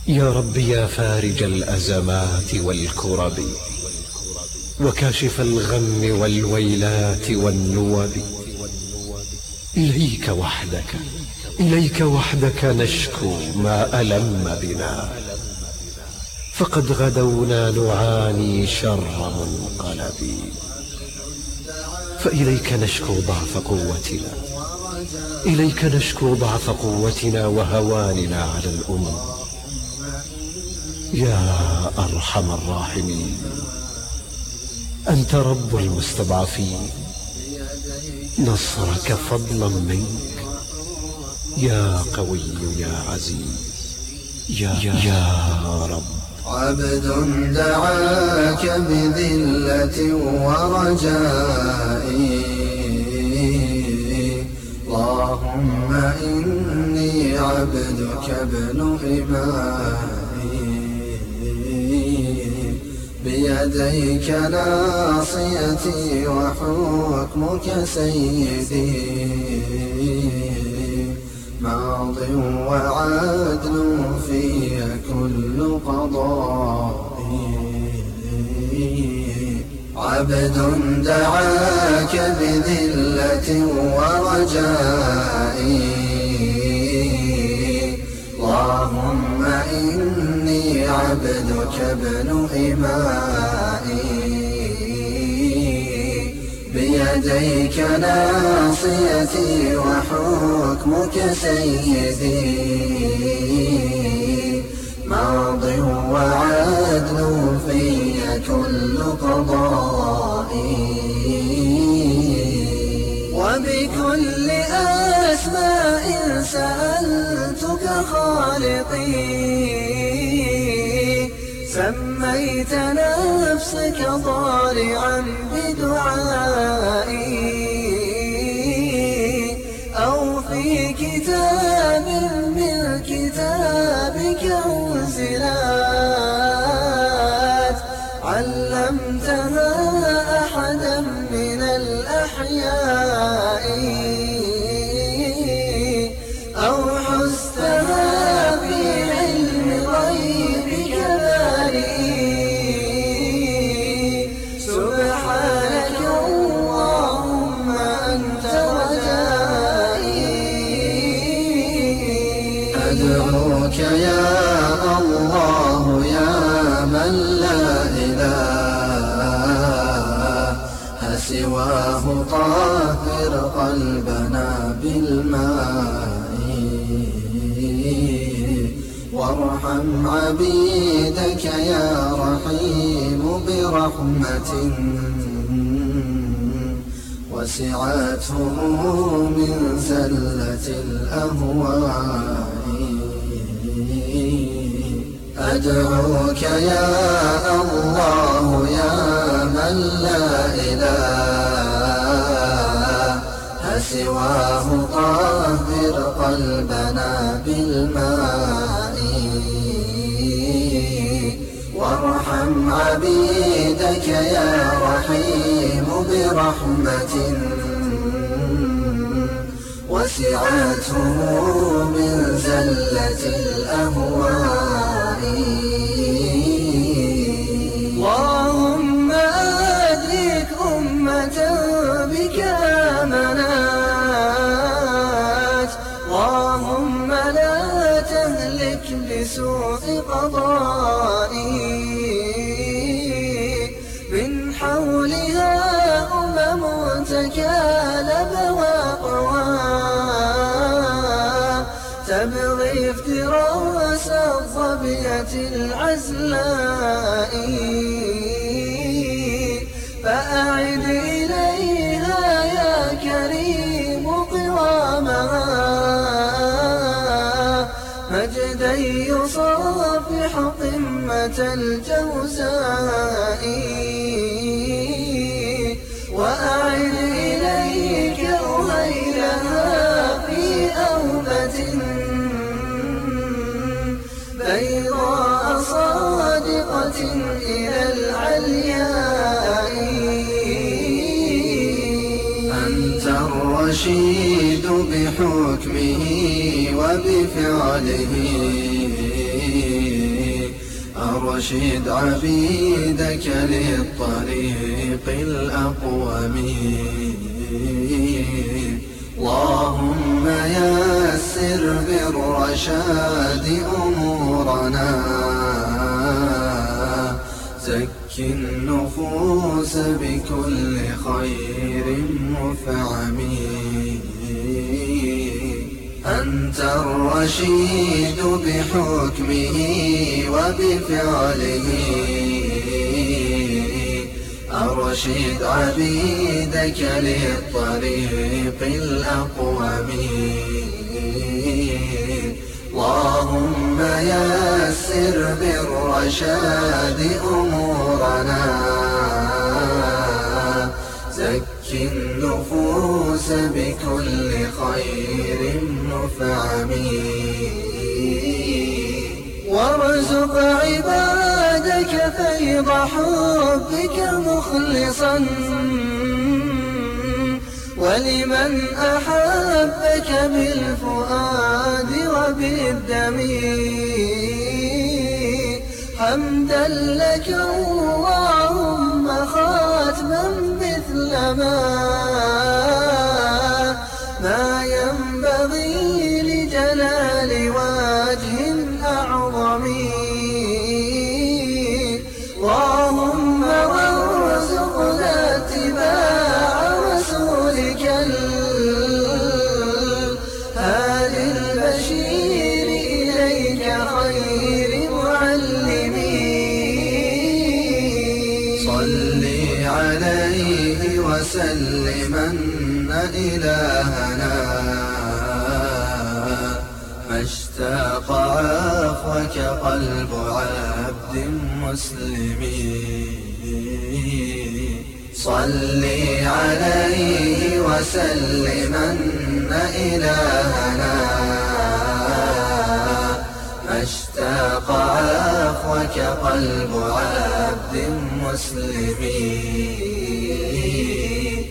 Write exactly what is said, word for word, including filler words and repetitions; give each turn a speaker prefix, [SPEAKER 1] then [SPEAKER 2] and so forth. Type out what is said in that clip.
[SPEAKER 1] يا رب يا فارج الأزمات والكرب وكاشف الغم والويلات والنوب، إليك وحدك إليك وحدك نشكو ما ألم بنا، فقد غدونا نعاني شر منقلب. فإليك نشكو ضعف قوتنا إليك نشكو ضعف قوتنا وهواننا على الأمم. يا أرحم الراحمين، أنت رب المستضعفين، نصرك فضلا منك يا قوي يا عزيز يا, يا رب.
[SPEAKER 2] عبد دعاك بذلة ورجاء، اللهم إني عبدك ابن إمائي، بيديك ناصيتي وحكمك سيدي، ماض وعدل في كل قضائي. عبد دعاك بذلة ورجائي، اللهم إني عبدك ابن إمائي، بيديك ناصيتي وحكمك سيدي، ماض وعدل في كل قضائي. وبكل أسماء سألتك خالقي، سميت نفسك ضارعا بدعائي، أو في كتاب من كتابك أنزلت علمتها أحدا من الأحياء، أو حزتها في علم غيبك بارئي. سبحانك اللهم أنت رجائي، أدعوك يا الله يا من لا إله سواه، طهر قلبنا بالماء، وارحم عبيدك يا رحيم برحمة وسعته من زلة الأهواء. أدعوك يا الله يا من لا إله سواه، طهر قلبنا بالماء، وارحم عبيدك يا رحيم برحمة وسعته من زلة الأهواء. اللهم أدرك أمة بك آمنت، اللهم لا تهلك بسوء قضائي، من حولها أمم تكالب وقوى، تبغي افتراس الظبية العزلاء، فأعد إليها يا كريم قوامها، مجدا يصافح قمة الجوزاء، وأعد إليك أهيلها في أوبة بيضاء صادقة إلى العلياء. أنت الرشيد بحكمه وبفعله، أرشد عبيدك للطريق الأقوم. اللهم يسر بالرشاد أمورنا، زك النفوس بكل خير مفعم. أنت الرشيد بحكمه وبفعله، أرشد عبيدك للطريق الأقوم. اللهم يسر بالرشاد أمورنا، زك النفوس بكل خير مفعم. وارزق عبادك فيض حبك مخلصا، ولمن أحبك بالفؤاد وبالدم. حمدا لك اللهم خاتما مثل ما ما ينبغي لجلال وجه أعظم. اللهم وارزقنا اتباع رسولك الهادي البشير إليك خير معلم. صل عليه وسلمن إلهنا، ما اشتاق عفوك قلب عبد مسلم. صل عليه وسلمن إلهنا، ما اشتاق عفوك قلب عبد مسلم.